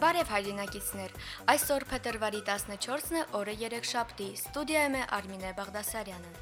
Բարև հայրենակիցներ, այսօր փետրվարի 14-ն է, օրը երեքշաբթի, ստուդիայում է Արմինե Բաղդասարյանը։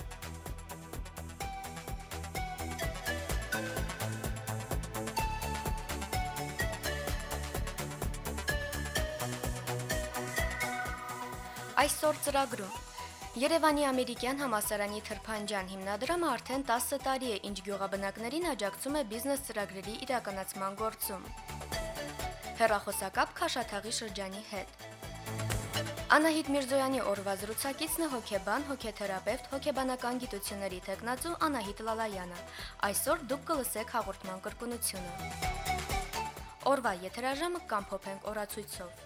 Այսօր ծրագրում Երևանի ամերիկյան համալսարանի Թրփանջյան հիմնադրամը արդեն 10 տարի է, ինչ գյուղաբնակներին աջակցում է բիզնես ծրագրերի իրականացման գործում։ Հեռախոսակապ Քաշաթաղի շրջանի հետ։ Անահիտ Միրզոյանի օրվա զրուցակիցն է հոգեբան, հոգեթերապևտ, հոգեբանական գիտությունների թեկնածու Անահիտ Լալայանը։ Այսօր դուք կլսեք հաղորդման կրկնությունը։ Օրվա եթերաժամը կամփոփենք օրացույցով։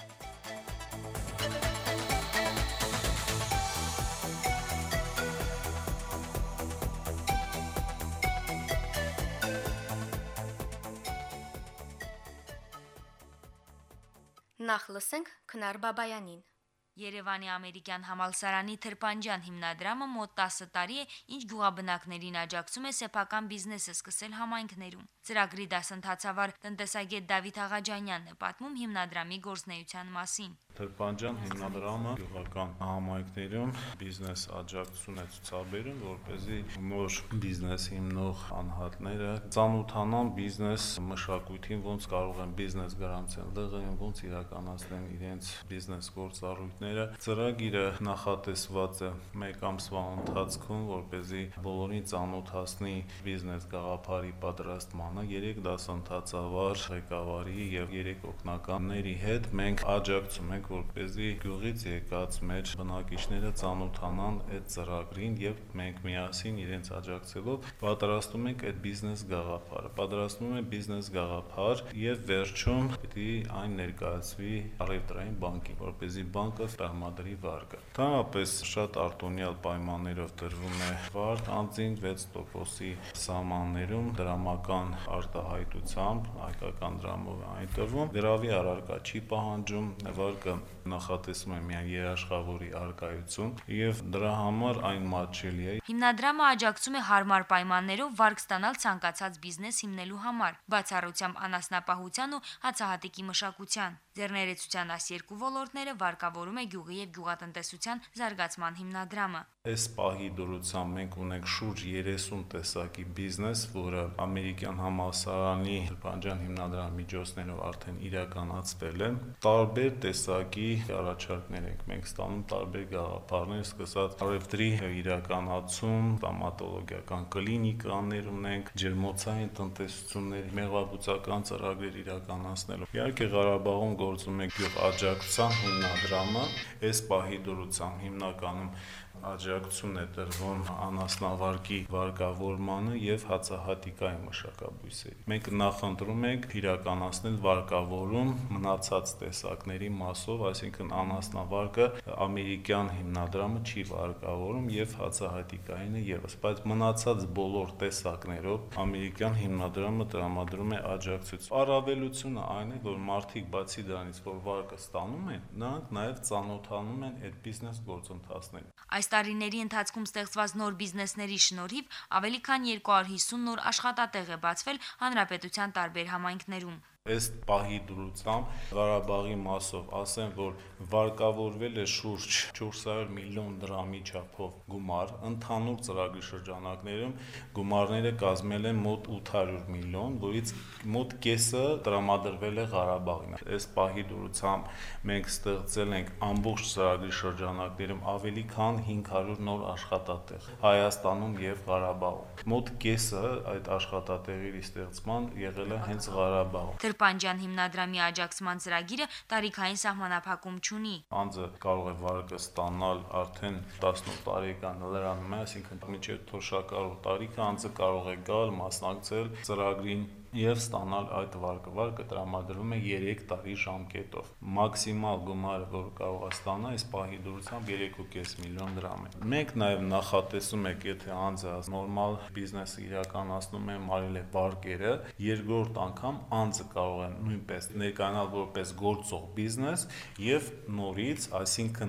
Նախ լսենք Քնար Բաբայանին։ Երևանի ամերիկյան համալսարանի Թրփանջյան հիմնադրամը մոտ 10 տարի է, ինչ գյուղաբնակներին աջակցում է սեփական բիզնեսը սկսել համայնքներում։ Ծրագրի դասընթացավար տնտեսագետ Դավիթ Աղաջանյանն է պատմում հիմնադրամի գործունեության մասին։ Թրփանջյան հիմնադրամը գյուղական համայնքներում բիզնես աջակցություն է ցուցաբերում, որպեսզի նոր բիզնես հիմնող անհատները ծանոթանան բիզնես մշակույթին, ոնց կարող են բիզնես գրանցել, դեղին ոնց իրականացնեն իրենց բիզնես գործառույթները։ Ծրագիրը նախատեսված է 1 ամսվա ընթացքում, որպեսզի բոլորին ծանոթացնի բիզնես գաղափարի պատրաստմանը 3 դասընթացավար ղեկավարի եւ 3 օգնականների հետ մենք աջակցում ենք, որպեսզի գյուղից եկած մեր բնակիչները ծանոթանան այդ ծրագրին եւ մենք միասին իրենց աջակցելով պատրաստում ենք այդ բիզնես գաղափարը։ Պատրաստում ենք բիզնես գաղափար եւ վերջում պիտի այն ներկայացվի առևտրային բանկին, որպեսզի բանկը տրամադրի վարկը։ Ընդհանրապես շատ արտոնյալ պայմաններով տրվում է վարկ անձին 6%-ի սահմաններում դրամական արտահայտությամբ, հայկական դրամով այն տրվում։ Գրավի առարկա չի պահանջում, վարկը նախատեսում է միայն երաշխավորի արկայություն եւ դրա համար այն մատչելի է։ Հիմնադրամը աջակցում է հարմար պայմաններով վարկ ստանալ ցանկացած բիզնես հիմնելու համար, բացառությամբ անասնապահության ու հացահատիկի մշակության։ Ձեռներեցության այս երկու ոլորտները վարկավորում է գյուղի եւ գյուղատնտեսության զարգացման հիմնադրամը։ Այս պահի դրությամբ մենք ունենք շուրջ 30 տեսակի բիզնես, որը ամերիկյան համալսարանի Թրփանջյան հիմնադրամի միջոցներով արդեն իրականացվել է։ Տարբեր տեսակի առաջարկներ ենք մենք ստանում, տարբեր գաղափարներ, սկսած առևտրի իրականացում, ստոմատոլոգիական կլինիկաներ ունենք, ջերմոցային տնտեսություններ, մեղվաբուծական ծրագրեր իրականացնելու։ Իհարկե Ղարաբաղում գործում է գյուղաաջակցության հիմնադրամը, այս պահի դրությամբ հիմնականում աջակցություն է տրվում անասնավարկի վարկավորմանը եւ հացահատիկային մշակաբույսերի։ Մենք նախընտրում ենք իրականացնել վարկավորում մնացած տեսակների մասով, այսինքն անասնավարկը ամերիկյան հիմնադրամը չի վարկավորում եւ հացահատիկայինը եւս, բայց մնացած բոլոր տեսակներով ամերիկյան հիմնադրամը տրամադրում է աջակցություն։ Առավելությունը այն է, որ մարդիկ բացի դրանից, որ վարկը ստանում են, նրանք նաեւ ծանոթանում են այդ բիզնես գործընթացներին։ Այս տարիների ընթացքում ստեղծված նոր բիզնեսների շնորհիվ ավելի քան 250 նոր աշխատատեղ է բացվել հանրապետության տարբեր համայնքներում։ Այս պահի դրությամբ Ղարաբաղի մասով ասեմ, որ վարկավորվել է շուրջ 400 միլիոն դրամի չափով գումար, ընդհանուր ծրագրի շրջանակներում գումարները կազմել են մոտ 800 միլիոն, որից մոտ կեսը տրամադրվել է Ղարաբաղին։ Այս պահի դրությամբ մենք ստեղծել ենք ամբողջ ծրագրի շրջանակներում ավելի քան 500 նոր աշխատատեղ Հայաստանում եւ Ղարաբաղում։ Մոտ կեսը այդ աշխատատեղերի ստեղծման եղել է հենց Ղարաբաղում։ Թրփանջյան հիմնադրամի աջակցման ծրագիրը տարիքային սահմանափակում չունի։ Անձը կարող է վարկը ստանալ արդեն 18 տարեկան լրանում է, այսինքն մինչև թոշակառու տարիքը անձը կարող է գալ, մասնակցել ծրագրին եւ ստանալ այդ վարկը։ Վարկը տրամադրվում է 3 տարի ժամկետով։ Մաքսիմալ գումարը, որ կարող է ստանալ, այս պահի դրությամբ 3.5 միլիոն դրամ է։ Մենք նաեւ նախատեսում ենք, եթե անձը նորմալ բիզնես իրականացնում է, մարել է վարկերը, երկրորդ անգամ անձը կարող է նույնպես ներկայանալ որպես գործող բիզնես եւ նորից, այսինքն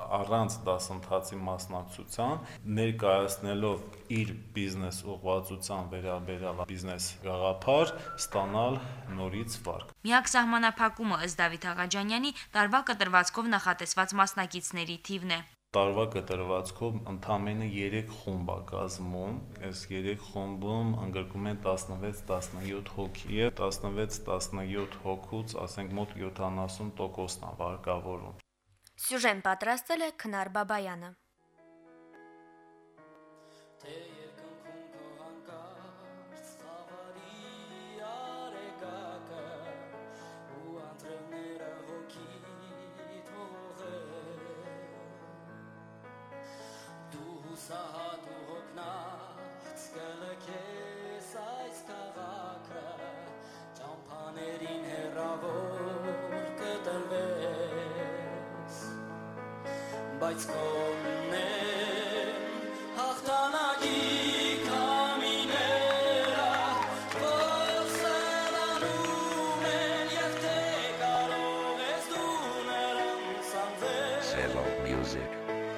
առանց դասընթացի մասնակցության ներկայացնելով իր բիզնես ուղղվածության վերաբերյալ բիզնես գաղափար ստանալ նորից վարկ։ Միակ սահմանափակումը ըստ Դավիթ Աղաջանյանի տարվա կտրվածքով նախատեսված մասնակիցների թիվն է։ Տարվա կտրվածքով ընդամենը 3 խումբ է կազմում, այս 3 խումբում ընդգրկում են 16-17 հոգի եւ 16-17 հոգուց, ասենք մոտ 70%-ն է վարկավորում։ Սյուժեն պատրաստել է Քնար Բաբայանը։ Սահատու հոգնած կլքես այս քաղաքը, ճամփաներին հեռավոր կտրվես, բայց կողմնեմ հաղթանակի քամիները, որ սեղանում են և թե կարող ես դու նրանց անվես։ Selo Music.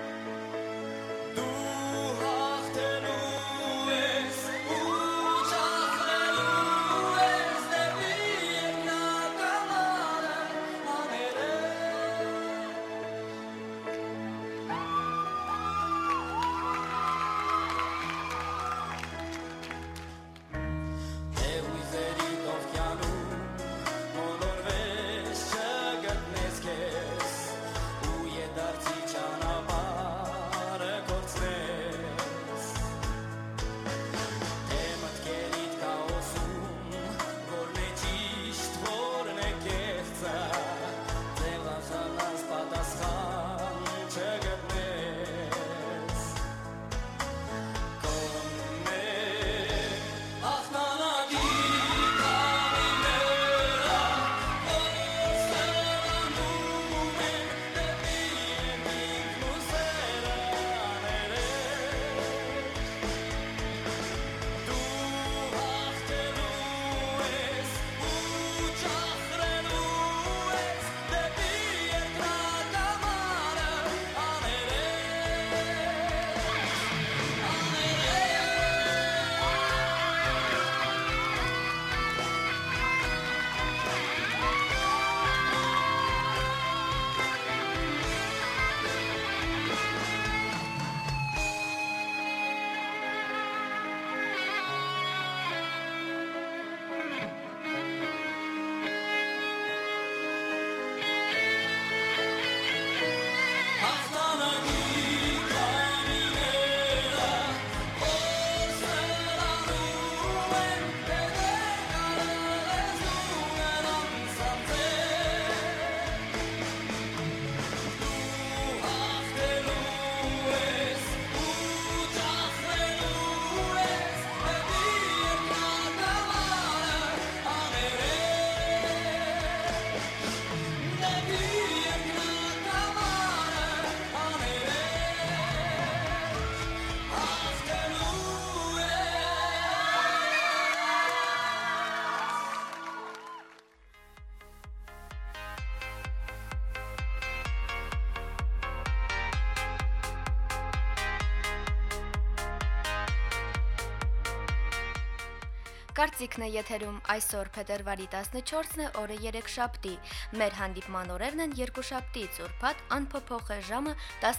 Կարծիքն է եթերում այսօր փետրվարի 14-ն է, օրը 3-շաբթի։ Մեր հանդիպման օրերն են երկուշաբթից ուրբաթ անփոփոխ է ժամը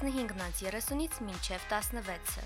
15:30-ից մինչև 16-ը։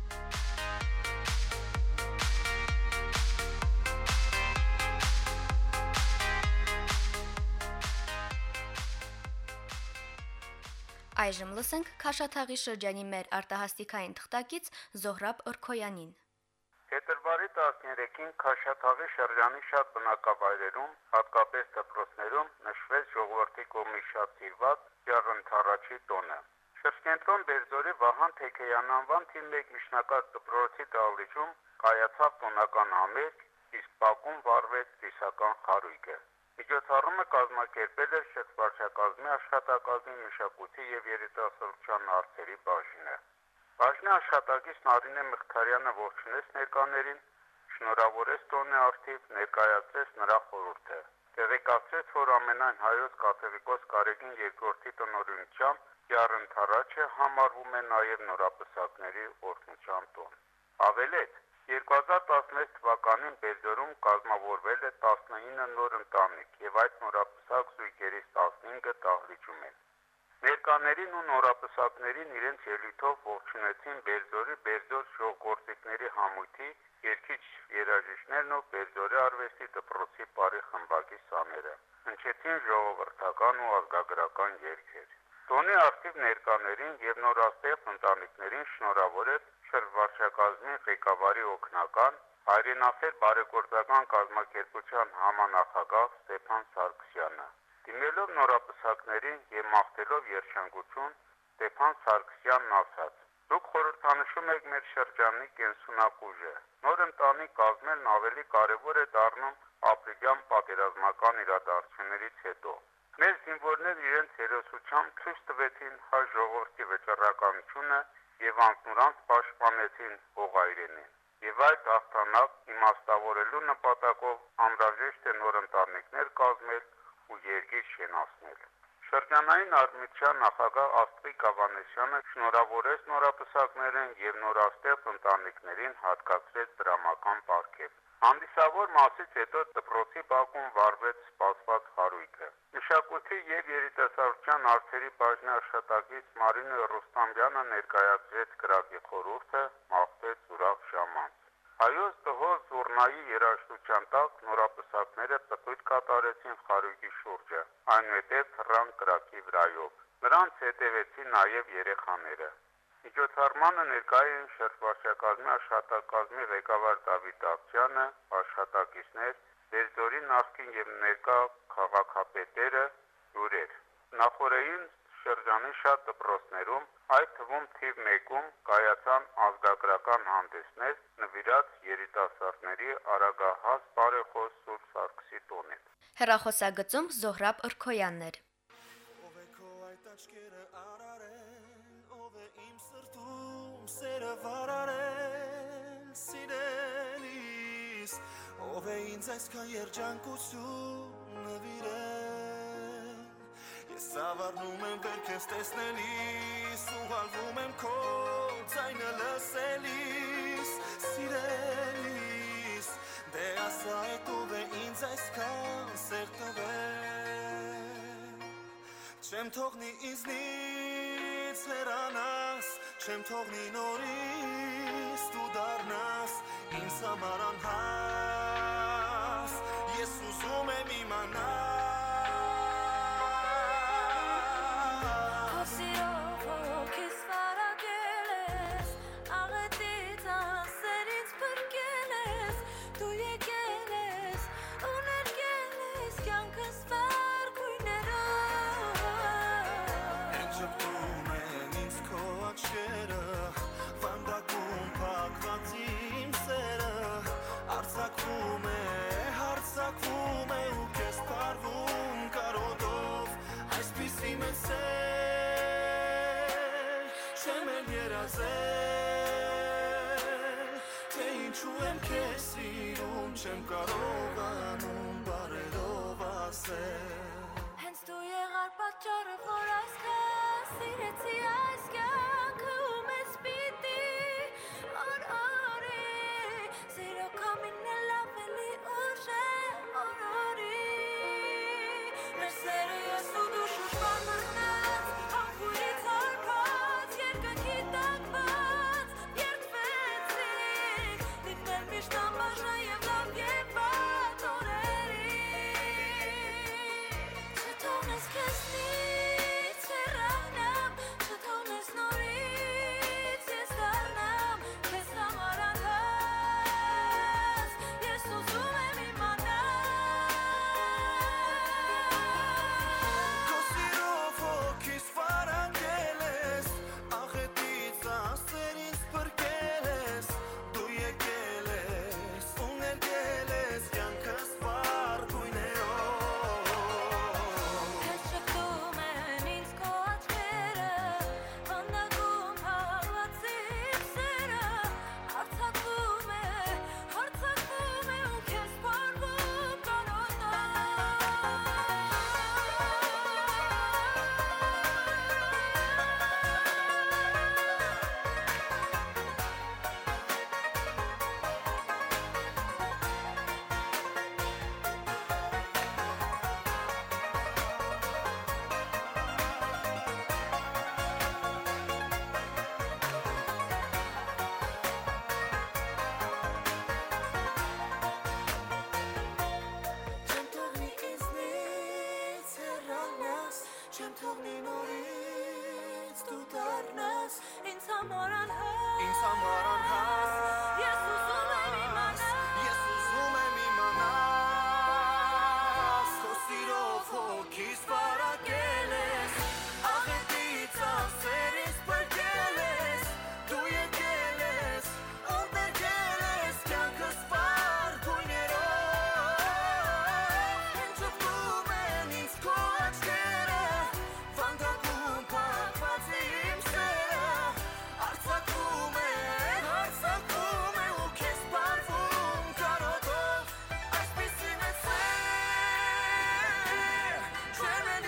Այժմ լսենք Քաշաթաղի շրջանի մեր արտահասթիկային թղթակից Զոհրաբ Օրքոյանին։ Փետրվարի 13-ին Քաշաթաղի շրջանի շատ բնակավայրերում, հատկապես դպրոցներում, նշվեց ժողովրդի կողմից շատ սիրված Ջառընթառաջի տոնը։ Շրջենտրոն Բերձորի Վահան Թեքեյան անվան թիվ 1 միջնակարգ դպրոցի դահլիճում կայացավ տոնական համերգ, իսկ բակում վարվեց ծիսական խարույկը։ Միջոցառումը կազմակերպել էր շրջվարչակազմի աշխատակազմի մշակույթի եւ երիտասարդության հարցերի բաժինը։ Բաժնի աշխատակից Նարինե Մխիթարյանը ողջունեց ներկաներին, շնորհավորեց տոնի արդիվ, ներկայացրեց նրա խորհուրդը։ Տեղեկացրեց, որ ամենայն հայոց կաթողիկոս Գարեգին II տնօրինությամբ Յառընթառաչը համարվում է նաև նորապսակների օրհնության տոն։ Ավելետ, 2016 թվականին Բերձորում կազմավորվել է 19 նոր ընտանիք եւ այդ նորապսակ զույգերից 15-ը դահլիճում են։ Ներկաներին ու նորապսակներին իրենց ելույթով ողջունեցին Բերձորի Բերձոր շողգործիկների համույթի երգիչ երաժիշտներն ու Բերձորի արվեստի դպրոցի բարի խմբակի սաները։ Հնչեցին ժողովրդական ու ազգագրական երգեր։ Տոնի ակտիվ ներկաներին եւ նորաստեղծ ընտանիքներին շնորհավորեց շրջվարչակազմի ղեկավարի օգնական հայրենասեր բարեգործական կազմակերպության համանախագահ Ստեփան Սարգսյանը։ Դիմելով նորապսակներին եւ մաղթելով երջանկություն, Ստեփան Սարգսյանն ասաց. «Դուք խորհրդանշում եք մեր շրջանի կենսունակ ուժը։ Նոր ընտանիք կազմելն ավելի կարևոր է դառնում ապրիլյան պատերազմական իրադարձություններից հետո։ Մեր զինվորներն իրենց հերոսությամբ ցույց տվեցին հայ ժողովրդի վճռականությունը եւ անձնուրանց պաշտպանեցին հողայրենին։ Եվ այդ հաղթանակ իմաստավորելու նպատակով անհրաժեշտ է նոր ընտանիքներ կազմել ու երկիր շենացնել»։ Շրջանային արմիության նախագահ Աստղիկ Ավանեսյանը շնորհավորեց նորապսակներին եւ նորաստեղծ ընտանիքներին հատկացրեց դրամական պարգև։ Հանդիսավոր մասից հետո դպրոցի բակում վարվեց սպասված խարույկը։ Մշակույթի եւ երիտասարդության հարցերի բաժնի աշխատակից Մարինե Ռուստամյանը ներկայացրեց գրակի խորհուրդը, մաղթեց ուրախ ժամանց։ Հայոց տհոզ զուռնայի երաժշտության տակ նորապսակները պտույտ կատարեցին խարույկի շուրջը, այնուհետև թռան կրակի վրայով։ Նրանց հետևեցին նաև երեխաները։ Միջոցառմանը ներկա էին շրջվարչակազմի աշխատակազմի ղեկավար Դավիթ Աղջյանը, աշխատակիցներ, Բերձորի նախկին եւ ներկա քաղաքապետերը, հյուրեր։ Նախորդին շրջանի շատ դպրոցներում, այդ թվում թիվ 1-ում կայացան ազգագրական հանդեսներ նվիրած երիտասարդների արագահաս բարեխոս Սուրբ Սարգսի տոնին։ Հեռախոսագծում Զոհրաբ Ըրքոյաններ։ Ով է քո այդ աչքերը արարել, ով է իմ սրտում սերը վարարել, սիրելիս, ով է ինձ այսքան երջանկություն նվիրել։ Ես ավառնում եմ վեր քեզ տեսնելիս, ուղալվում եմ քո ձայնը լսելիս, սիրելիս, դե ասա այդ ով է ինձ այսքան սեր տվել։ Չեմ թողնի ինձնից հեռանաս, չեմ թողնի նորից դու դառնաս ինձ համար անհաս, ես ուզում եմ իմանալ հարցակվում է ու կես պարվում կարոտով այսպիսի մեծ սեր չեմ էլ երազել թե ինչու եմ քեզ սիրում չեմ կարողանում բարերով ասել հենց դու եղար պատճառը որ այսքան սիրեցի այս կյանքը ու մեզ պիտի օրորի սիրո կամինն էլ ավելի ուժ է օրորի մեր սերը ես ու դու շուշպան մնաց աղբուրից հարբած երկնքի տակված երկվեցինք դիտնել միշտ անբաժան և լավ և վատ օրերի չթողնես քեզնից հեռանալ համար անհաս Ես ուզում եմ իմանալ Ես ուզում եմ իմանալ Քո սիրով հոգիս վարակել ես Աղետից ասեր ես պրկել ես Դու եկել ես Ընտերկել ես կյանքս վար գույներով Ինչ ուտում են ինձ քո աչքերը Վանդակում կապված իմ սերը Արցակում է ու քեզ պարվում կարոտով Այսպիսին է սեր Չեմ էլ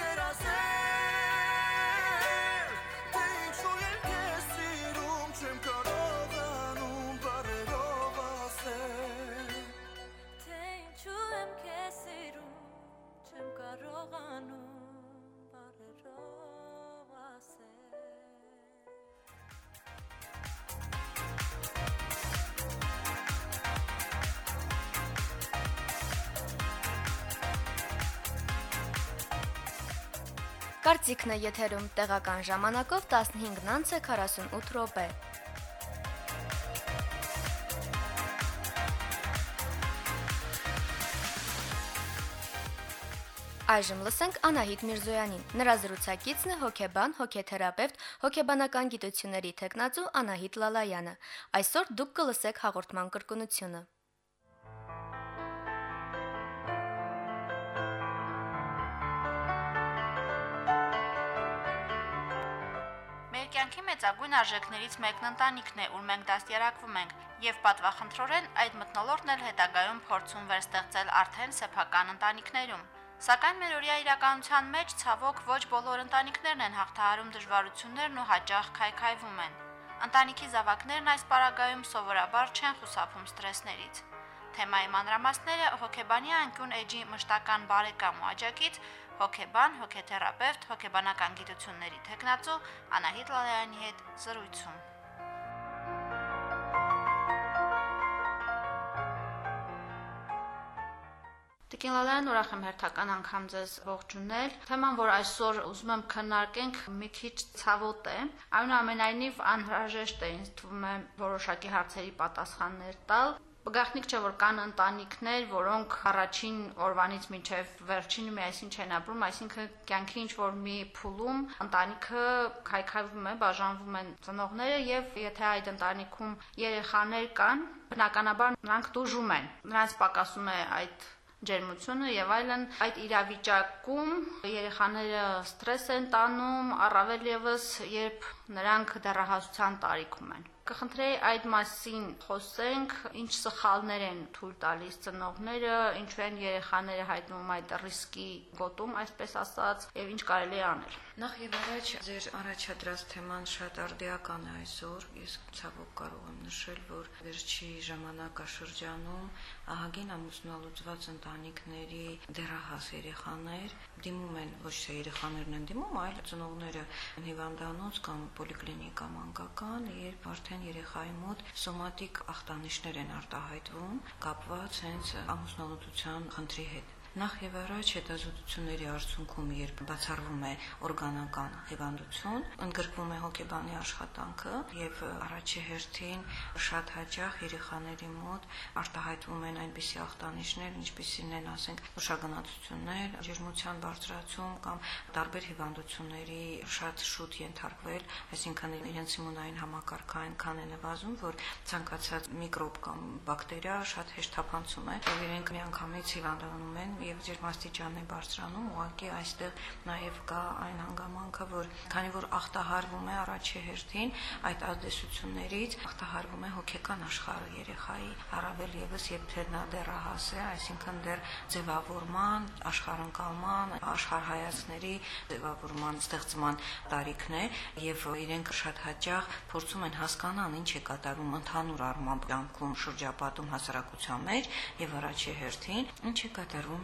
երազել Թե ինչու եմ քեզ սիրում Չեմ կարողանում բառերով ասել Թե ինչու եմ քեզ սիրում Չեմ կարողանում բառերով ասել Կարծիքն է եթերում տեղական ժամանակով 15:48 րոպե։ Այժմ լսենք Անահիտ Միրզոյանին։ Նրա զրուցակիցն է հոգեբան, հոգեթերապևտ, հոգեբանական գիտությունների թեկնածու Անահիտ Լալայանը։ Այսօր դուք կլսեք հաղորդման կրկնությունը։ Մեր կյանքի մեծագույն արժեքներից մեկն ընտանիքն է, ուր մենք դաստիարակվում ենք, եւ պատվախնդրորեն այդ մթնոլորտն էլ հետագայում փորձում վերստեղծել արդեն սեփական ընտանիքներում։ Սակայն մերօրյա իրականության մեջ ցավոք ոչ բոլոր ընտանիքներն են հաղթահարում դժվարություններն ու հաճախ քայքայվում են։ Ընտանիքի զավակներն այս պարագայում սովորաբար չեն խուսափում սթրեսներից։ Թեմայի մանրամասները հոգեբանի անկյուն էջի մշտական բարեկամ ու աջակից հոգեբան, հոգեթերապևտ, հոգեբանական գիտությունների թեկնածու Անահիտ Լալայանի հետ զրույցում։ Տիկին Լալայան, ուրախ եմ հերթական անգամ ձեզ ողջունել։ Թեման, որ այսօր ուզում եմ քննարկենք, մի քիչ ցավոտ է։ Այնուամենայնիվ անհրաժեշտ է ինձ թվում է որոշակի հարցերի պատասխաններ տալ։ Գաղտնիք չէ, որ կան ընտանիքներ, որոնք առաջին օրվանից մինչև վերջինը միասին չեն ապրում, այսինքն կյանքի ինչ-որ մի փուլում ընտանիքը քայքայվում է, բաժանվում են ծնողները եւ եթե այդ ընտանիքում երեխաներ կան, բնականաբար նրանք տուժում են։ Նրանց պակասում է այդ ջերմությունը եւ այլն, այդ իրավիճակում երեխաները ստրես են տանում, առավել եւս երբ նրանք դեռահասության տարիքում են։ Կխնդրեի այդ մասին խոսենք, ինչ սխալներ են թույլ տալիս ծնողները, ինչու են երեխաները հայտնվում այդ ռիսկի գոտում, այսպես ասած, եւ ինչ կարելի է անել։ Նախ եւ առաջ ձեր առաջադրած թեման շատ արդիական է այսօր։ Ես ցավոք կարող եմ նշել, որ վերջի ժամանակաշրջանում ահագին ամուսնալուծված ընտանիքների դեռահաս երեխաներ դիմում են, ոչ թե երեխաներն են դիմում, այլ ծնողները հիվանդանոց կամ պոլիկլինիկա մանկական, երբ արդեն երեխայի մոտ սոմատիկ ախտանիշներ են արտահայտվում, կապված հենց ամուսնալուծության խնդրի հետ։ Նախ եւ առաջ հետազոտությունների արդյունքում, երբ բացառվում է օրգանական հիվանդություն, ընդգրկվում է հոգեբանի աշխատանքը եւ առաջի հերթին շատ հաճախ երեխաների մոտ արտահայտվում են այնպիսի ախտանիշներ, ինչպիսին են, ասենք, ուշագնացություններ, ջերմության բարձրացում կամ տարբեր հիվանդությունների շատ շուտ ենթարկվել, այսինքն իրենց իմունային համակարգը այնքան է նվազում, որ ցանկացած միկրոբ կամ բակտերիա շատ հեշտ թափանցում է եւ իրենք միանգամից հիվանդանում են եւ ջերմաստիճանն է բարձրանում, ուղղակի այստեղ նաեւ կա այն հանգամանքը, որ քանի որ ախտահարվում է առաջի հերթին այդ ազդեցություններից, ախտահարվում է հոգեկան աշխարհը երեխայի, առավել եւս երբ նա դեռահաս է, այսինքն դեռ ձևավորման, աշխարհընկալման, աշխարհայացների ձևավորման, ստեղծման տարիքն է եւ իրենք շատ հաճախ փորձում են հասկանալ ինչ է կատարվում ընդհանուր առմամբ կյանքում շրջապատում հասարակության մեջ եւ առաջի հերթին ինչ է կատարվում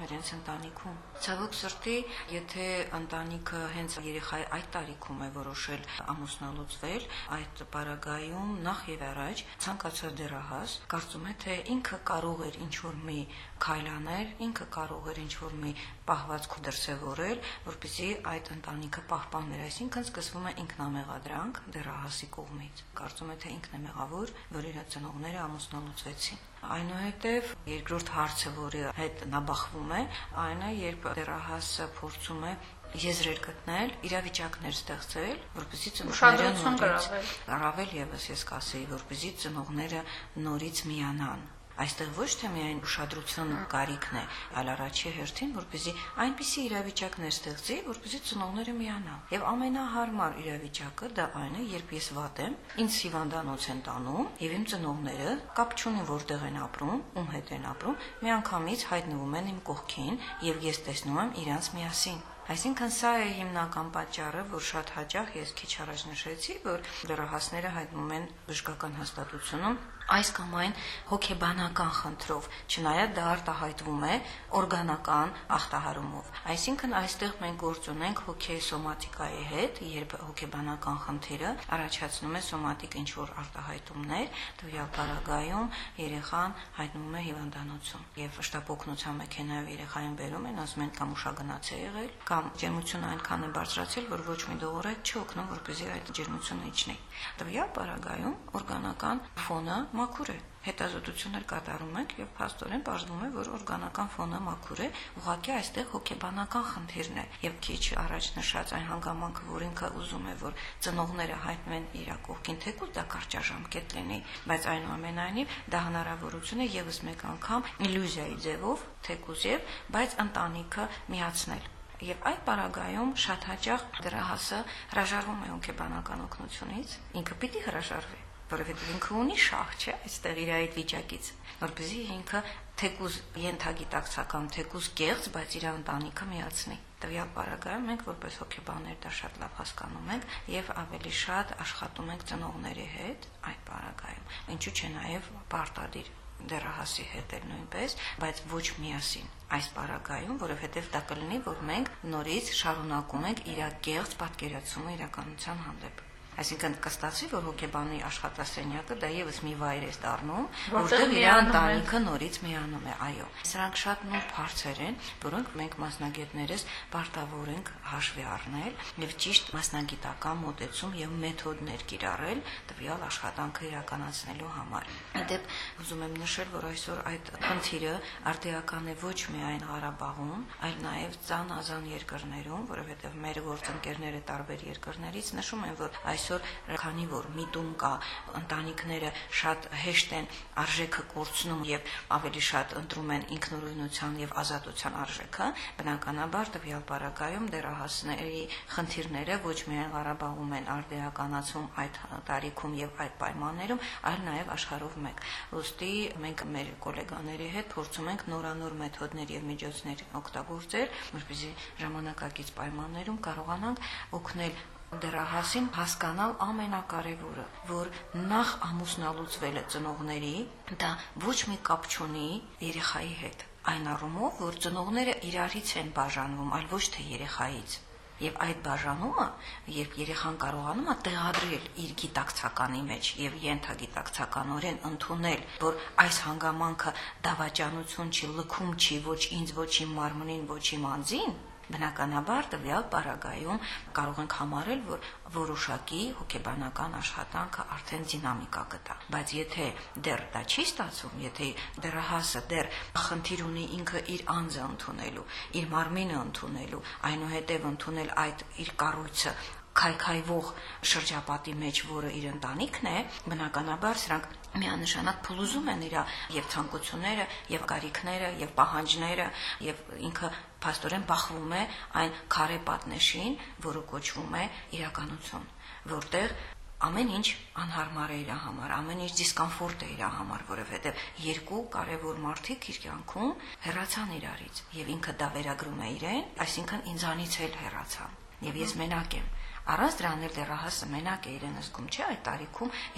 իրենց ընտանիքում։ Ցավոք սրտի, եթե ընտանիքը հենց երեխայի այդ տարիքում է որոշել ամուսնալուծվել, այդ պարագայում նախ եւ առաջ ցանկացած դեռահաս կարծում է, թե ինքը կարող էր ինչ-որ մի քայլ անել, ինքը կարող էր ինչ-որ մի պահվածք դրսևորել, որպեսզի այդ ընտանիքը պահպաներ, այսինքն սկսվում է ինքնամեղադրանք դեռահասի կողմից։ Կարծում է, թե ինքն է մեղավոր, որ իր ծնողները ամուսնալուծվեցին։ Այնուհետև երկրորդ հարցը, որի հետ նա բախվում է, այն է, երբ դեռահասը փորձում է եզրեր գտնել, իրավիճակներ ստեղծել, որպեսզի ծնողները նորից առավել եւս ես կասեի, որպեսզի ծնողները նորից միանան։ Այստեղ ոչ թե միայն ուշադրություն կարիքն է, այլ առաջի հերթին, որպեսզի այնպիսի իրավիճակներ ստեղծի, որպեսզի ծնողները միանան։ Եվ ամենահարմար իրավիճակը դա այն է, երբ ես վատ եմ, ինձ հիվանդանոց են տանում, եւ իմ ծնողները կապ չունեն որտեղ են ապրում, ում հետ են ապրում, միանգամից հայտնվում են իմ կողքին, եւ ես տեսնում եմ իրանց միասին։ Այսինքն սա է հիմնական պատճառը, որ շատ հաճախ ես քիչ առաջ նշեցի, որ դեռահասները հայտնվում են բժշկական հաստատությունում այս կամ այն հոգեբանական խնդրով, չնայած դա արտահայտվում է օրգանական ախտահարումով։ Այսինքն այստեղ մենք գործ ունենք հոգեսոմատիկայի հետ, երբ հոգեբանական խնդիրը առաջացնում է սոմատիկ ինչ-որ արտահայտումներ, տվյալ պարագայում երեխան հայտնվում է հիվանդանոցում։ Եվ շտապօգնության մեքենայով երեխային բերում են, ասում են կամ ուշագնաց է եղել, կամ ջերմությունը այնքան է բարձրացել, որ ոչ մի դողորայք չի օգնում, որպեսզի այդ ջերմությունը իջնի։ Տվյալ պարագայում օրգանական ֆոնը մաքուր է։ Հետազոտություններ կատարում ենք եւ փաստորեն պարզվում է, որ օրգանական ֆոնը մաքուր է, ուղղակի այստեղ հոգեբանական խնդիրն է։ Եվ քիչ առաջ նշած այն հանգամանքը, որ ինքը ուզում է, որ ծնողները հայտնվեն իր կողքին, թեկուզ դա կարճաժամկետ լինի, բայց այնուամենայնիվ դա հնարավորություն է եւս մեկ անգամ իլյուզիայի ձևով, թեկուզ եւ, բայց ընտանիքը միացնել։ Եվ այդ պարագայում շատ հաճախ դեռահասը հրաժարվում է հոգեբանական օգնությունից, ինքը պիտի հրաժարվի, որովհետև ինքը ունի շահ, չէ, այստեղ իր այդ վիճակից, որպեսզի ինքը թեկուզ ենթագիտակցական, թեկուզ կեղծ, բայց իր ընտանիքը միացնի։ Տվյալ պարագայում մենք որպես հոգեբաններ դա շատ լավ հասկանում ենք եւ ավելի շատ աշխատում ենք ծնողների հետ այդ պարագայում։ Ինչու՞ չէ նաեւ պարտադիր դեռահասի հետ էլ նույնպես, բայց ոչ միասին այս պարագայում, որովհետև դա կլինի, որ մենք նորից շարունակում ենք իր կեղծ պատկերացումը իրականության հանդեպ։ Այսինքն կստացվի, որ հոգեբանի աշխատասենյակը դա եւս մի վայր է դառնում, որտեղ իր ընտանիքը նորից միանում է, այո։ Սրանք շատ նուրբ հարցեր են, որոնք մենք մասնագետներս պարտավոր ենք հաշվի առնել եւ ճիշտ մասնագիտական մոտեցում եւ մեթոդներ կիրառել տվյալ աշխատանքը իրականացնելու համար։ Այդեպ ուզում եմ նշել, որ այսօր այդ խնդիրը արդիական է ոչ միայն Ղարաբաղում, այլ նաեւ ծանազան երկրներում, որովհետեւ մեր գործընկերները տարբեր երկրներից նշում են, որ այսօր քանի որ միտում կա, ընտանիքները շատ հեշտ են արժեքը կորցնում եւ ավելի շատ ընտրում են ինքնուրույնության եւ ազատության արժեքը, բնականաբար տվյալ պարագայում դեռահասների խնդիրները ոչ միայն Ղարաբաղում են արդիականացում այդ տարիքում եւ այդ պայմաններում, այլ նաեւ աշխարհով մեկ։ Ոստի մենք մեր գոլեգաների հետ փորձում ենք նորանոր մեթոդներ եւ միջոցներ օգտագործել, որպեսզի ժամանակակից պայմաններում կարողանանք օգնել դեռահասին հասկանալ ամենակարևորը, որ նախ ամուսնալուծվելը ծնողների դա ոչ մի կապ չունի երեխայի հետ։ Այն առումով, որ ծնողները իրարից են բաժանվում, այլ ոչ թե երեխայից։ Եվ այդ բաժանումը, երբ երեխան կարողանում է տեղադրել իր գիտակցականի մեջ եւ ենթագիտակցականորեն ընդունել, որ այս հանգամանքը դավաճանություն չի, լքում չի ոչ ինձ, ոչ իմ մարմնին, ոչ իմ անձին, բնականաբար տվյալ պարագայում կարող ենք համարել, որ որոշակի հոգեբանական աշխատանքը արդեն դինամիկա կտա։ Բայց եթե դեռ դա չի ստացվում, եթե դեռահասը դեռ խնդիր ունի ինքը իր անձը ընդունելու, իր մարմինը ընդունելու, այնուհետև ընդունել այդ իր կառույցը քայքայվող շրջապատի մեջ, որը իր ընտանիքն է, բնականաբար սրանք միանշանակ փլուզում են իր եւ ցանկությունները, եւ կարիքները, եւ պահանջները, եւ ինքը փաստորեն բախվում է այն քարե պատնեշին, որը կոչվում է իրականություն, որտեղ ամեն ինչ անհարմար է իր համար, ամեն ինչ դիսկոմֆորտ է իր համար, որովհետև երկու կարևոր մարդիկ իր կյանքում հեռացան իրարից, եւ ինքը դա վերագրում է իրեն, այսինքն ինձանից էլ հեռացան, եւ ես մենակ եմ։ Առանց դրանել դեռահասը մենակ է իրեն զգում, չէ՞ այդ տարիքում, երբ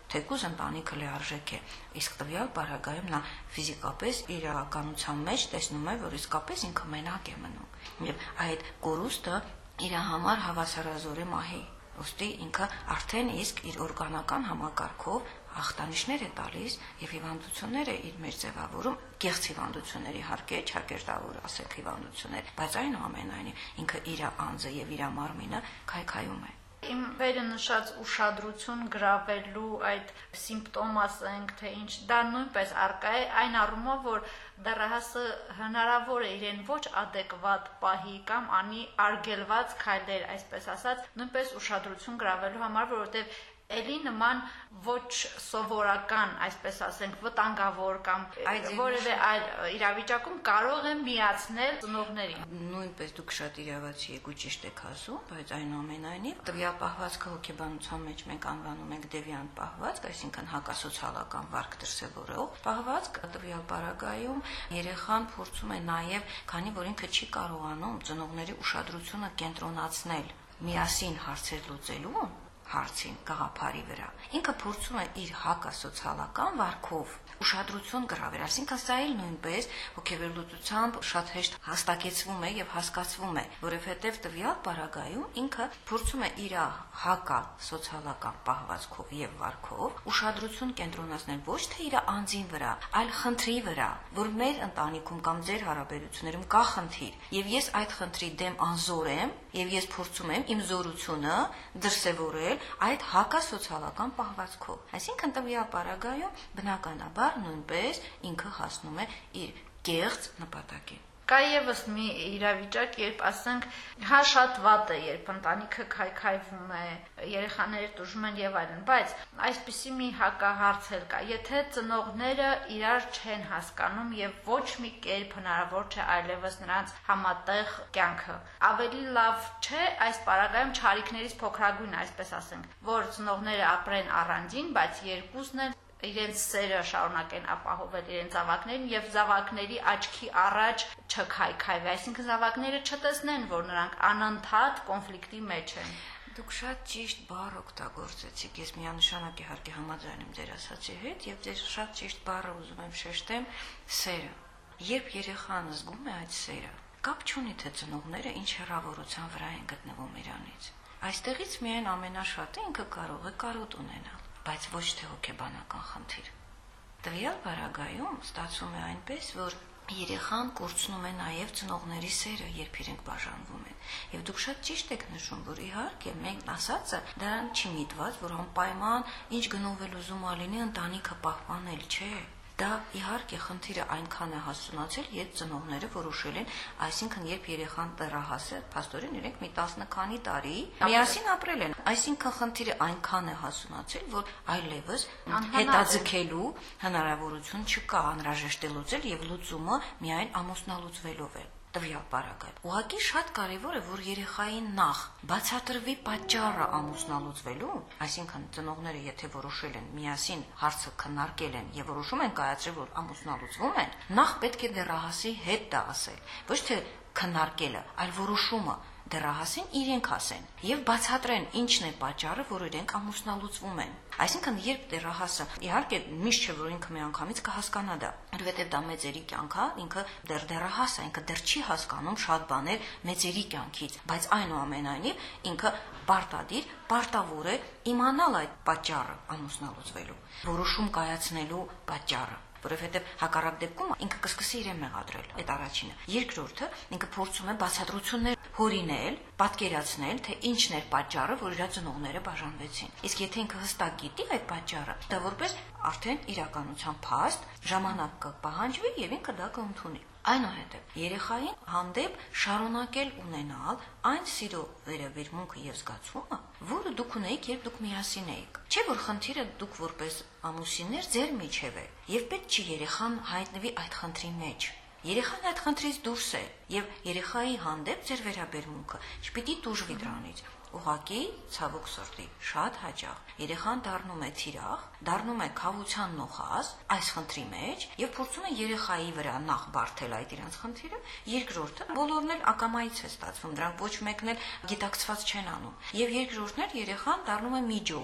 թեկուզ ընտանիքը լիարժեք է, իսկ տվյալ պարագայում նա ֆիզիկապես իր իրականության մեջ տեսնում է, որ իսկապես ինքը մենակ է մնում։ Եվ այդ կորուստը իր համար հավասարազոր է մահի։ Ոստի ինքը արդեն իսկ իր օրգանական համակարգով ախտանիշներ է տալիս եւ հիվանդությունները իր մեջ ձևավորում, կեղծ հիվանդությունների իհարկե չակերտավոր ասեք հիվանդություններ, բայց այնուամենայնիվ ինքը իր անձը եւ իր մարմինը քայքայում է։ Իմ վերը նշած ուշադրություն գրավելու այդ սիմպտոմ ասենք թե ինչ դա նույնպես արկա է այն առումով որ դեռահասը հնարավոր է իրեն ոչ adekvat պահի կամ անի արգելված քայլեր այսպես ասած նույնպես ուշադրություն գրավելու համար որովհետև էլի նման ոչ սովորական, այսպես ասենք, վտանգավոր կամ որևէ այլ իրավիճակում կարող է միացնել ծնողներին։ Նույնպես դուք շատ իրավացի եք ու ճիշտ եք ասում, բայց այնուամենայնիվ տվյալ պահվածքը հոգեբանության մեջ մենք անվանում ենք դևիանտ պահվածք, այսինքն հակասոցիալական վարք դրսևորող պահվածք, տվյալ պարագայում երեխան փորձում է նաև, քանի որ ինքը չի կարողանում ծնողների ուշադրությունը կենտրոնացնել միասին հարցեր լուծելու հարցին գաղափարի վրա։ Ինքը փորձում է իր հակասոցիալական վարքով ուշադրություն գրավել, այսինքն սա էլ նույնպես հոգեվերլուծությամբ շատ հեշտ հաստատեցվում է եւ հասկացվում է, որովհետեւ տվյալ պարագայում ինքը փորձում է իր հակասոցիալական պահվածքով եւ վարքով ուշադրություն կենտրոնացնել ոչ թե իր անձին վրա, այլ խնդրի վրա, որ մեր ընտանիքում կամ ձեր հարաբերություններում կա խնդիր, եւ ես այդ խնդրի դեմ անզոր եմ, եւ ես փորձում եմ իմ զորությունը դրսեւորել այդ հակասոցիալական պահվածքով։ Այսինքն տվյալ պարագայում բնականաբար նույնպես ինքը հասնում է իր կեղծ նպատակին։ Կա եւս մի իրավիճակ, երբ ասենք, հա շատ վատ է, երբ ընտանիքը քայքայվում է, երեխաները տուժում են եւ այլն, բայց այսպիսի մի հակահարց էլ կա, եթե ծնողները իրար չեն հասկանում եւ ոչ մի կերպ հնարավոր չէ այլևս նրանց համատեղ կյանքը, ավելի լավ չէ այս պարագայում չարիքներից փոքրագույն, այսպես ասենք, որ ծնողները ապրեն առանձին, բայց երկուսն էլ իրենց սերը շարունակեն ապահովել իրենց զավակներին եւ զավակների աչքի առաջ չքայքայվի, այսինքն զավակները չտեսնեն, որ նրանք անընդհատ կոնֆլիկտի մեջ են։ Դուք շատ ճիշտ բառ օգտագործեցիք, ես միանշանակ իհարկե համաձայն եմ ձեր ասածի հետ եւ ձեր շատ ճիշտ բառը ուզում եմ շեշտեմ՝ սերը։ Երբ երեխան զգում է այդ սերը, կապ չունի թե ծնողները ինչ հեռավորության վրա են գտնվում իրանից։ Այստեղից միայն ամենաշատը ինքը կարող է կարոտ ունենալ, բայց ոչ թե հոգեբանական խնդիր։ Տվյալ պարագայում ստացվում է այնպես, որ երեխան կորցնում է նաև ծնողների սերը, երբ իրենք բաժանվում են։ Եվ դուք շատ ճիշտ եք նշում, որ իհարկե մենք ասածը դրան չի միտված, որ անպայման ինչ գնով էլ ուզում ալինի ընտանիքը պահպանել, չէ։ Դա իհարկե խնդիրը այնքան է հասունացել, երբ ծնողները որոշել են, այսինքն երբ երեխան դեռահաս է, փաստորեն իրենք մի 10 քանի տարի միասին ապրել են, այսինքն խնդիրը այնքան է հասունացել, որ այլևս հետաձգելու հնարավորություն չկա, անհրաժեշտ է լուծել եւ լուծումը միայն ամուսնալուծվելով է։ Տվյալ պարագայում ուղղակի շատ կարևոր է, որ երեխային նախ բացատրվի պատճառը ամուսնալուծվելու, այսինքն ծնողները եթե որոշել են միասին հարցը քննարկել են եւ որոշում են կայացրել, որ ամուսնալուծվում են, նախ պետք է դեռահասի հետ դա ասել, ոչ թե քննարկելը, այլ որոշումը դեռահասին իրենք ասեն եւ բացատրեն ինչն է պատճառը, որ իրենք ամուսնալուծվում են։ Այսինքն երբ դեռահասը իհարկե միշտ չէ, որ ինքը միանգամից կհասկանա դա, որովհետեւ դա մեծերի կյանք է, ինքը դեռահաս է, ինքը դեռ չի հասկանում շատ բաներ մեծերի կյանքից, բայց այնուամենայնիվ ինքը պարտավոր է իմանալ այդ պատճառը ամուսնալուծվելու, որոշում կայացնելու պատճառը, որովհետև հակառակ դեպքում ինքը կսկսի իրեն մեղադրել, այդ առաջինը։ Երկրորդը ինքը փորձում է բացատրություններ հորինել, պատկերացնել, թե ինչն էր պատճառը, որ իր ծնողները բաժանվեցին։ Իսկ եթե ինքը հստակ գիտի այդ պատճառը, դա որպես արդեն իրականության փաստ, ժամանակ կպահանջվի եւ ինքը դա կընդունի։ Այնուհետև երեխային հանդեպ շարունակել ունենալ այն սիրո վերաբերմունքը եւ զգացումը, որը դուք ունեիք, երբ դուք միասին էիք։ Չէ՞ որ խնդիրը դուք որպես ամուսիններ ձեր միջև է եւ պետք չի երեխան հայտնվի այդ խնդրի մեջ։ Երեխան այդ խնդրից դուրս է եւ երեխայի հանդեպ ձեր վերաբերմունքը չպիտի տուժվի դրանից։ Ուղղակի ցավոք սրտի շատ հաճախ երեխան դառնում է թիրախ, դառնում է քավության նոխազ այս խնդրի մեջ եւ փորձում է երեխայի վրա նախ բարթել այդ իրանց խնդիրը, երկրորդը բոլորն էլ ակամայից է ստացվում, դրանք ոչ մեկն էլ գիտակցված չեն անում։ Եվ երկրորդն էլ երեխան դառնում է միջոց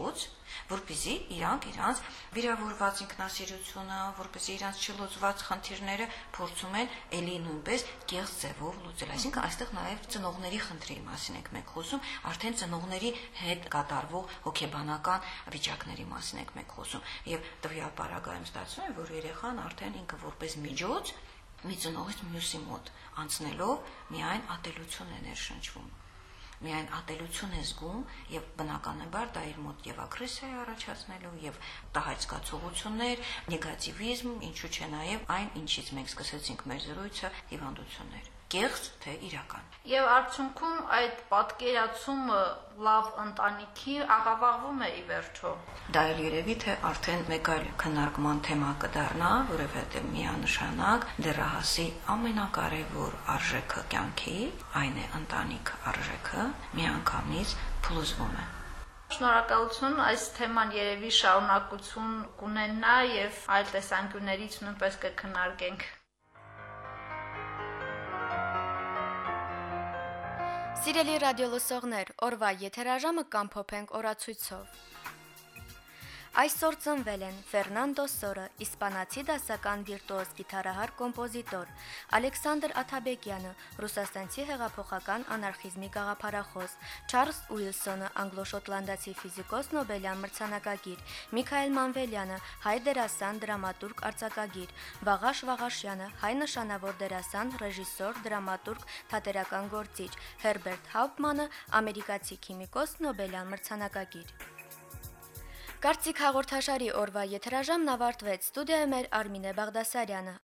որպեսզի իրանք իրանց վիրավորված ինքնասիրությունը, որպեսզի իրանց չլուծված խնդիրները փորձում են ելի նույնպես կեղծ ձևով լուծել։ Այսինքն այստեղ նաև ծնողների խնդրի մասին ենք մենք խոսում, արդեն ծնողների հետ կատարվող հոգեբանական վիճակների մասին ենք մենք խոսում։ Եվ տվյալ պարագայում ստացվում է, որ երեխան արդեն ինքը որպես միջոց մի ծնողից մյուսի մոտ անցնելով միայն ատելություն է ներշնչվում։ Միայն ատելություն է զգում եւ բնականաբար դա իր մոտ եւ ագրեսիա է առաջացնելու եւ տահաճ զգացողություններ, նեգատիվիզմ, ինչու՞ չէ նաեւ այն, ինչից մենք սկսեցինք մեր զրույցը, հիվանդություններ։ Կեղծ թե իրական։ Եվ արդյունքում այդ պատկերացումը լավ ընտանիքի աղավաղվում է ի վերջո։ Դա էլ երևի թե արդեն մեկ այլ քննարկման թեմա կդառնա, որովհետև միանշանակ դեռահասի ամենակարևոր արժեքը կյանքի, այն է ընտանիք արժեքը, միանգամից փլուզվում է։ Շնորհակալություն, այս թեման երևի շարունակություն կունենա եւ այլ տեսանկյուններից նույնպես կքննարկենք։ Սիրելի ռադիոլսողներ, օրվա եթերաժամը կամփոփենք օրացույցով։ Այսօր ծնվել են Ֆերնանդո Սորը, իսպանացի դասական վիրտուոզ գիտարահար կոմպոզիտոր, Ալեքսանդր Աթաբեկյանը, ռուսաստանցի հեղափոխական անարխիզմի գաղափարախոս, Չարլզ Ուիլսոնը, անգլո-շոտլանդացի ֆիզիկոս, Նոբելյան մրցանակագիր, Միքայել Մանվելյանը, հայ դերասան, դրամատուրգ, արձակագիր, Վաղաշ Վաղաշյանը, հայ նշանավոր դերասան, ռեժիսոր, դրամատուրգ, թատերական գործիչ, Հերբերտ Հաուպմանը, ամերիկացի քիմիկոս, Նոբելյան մրցանակագիր։ Կարծիք հաղորդաշարի օրվա եթերաժամն ավարտվեց։ Ստուդիայում էր Արմինե Բաղդասարյանը։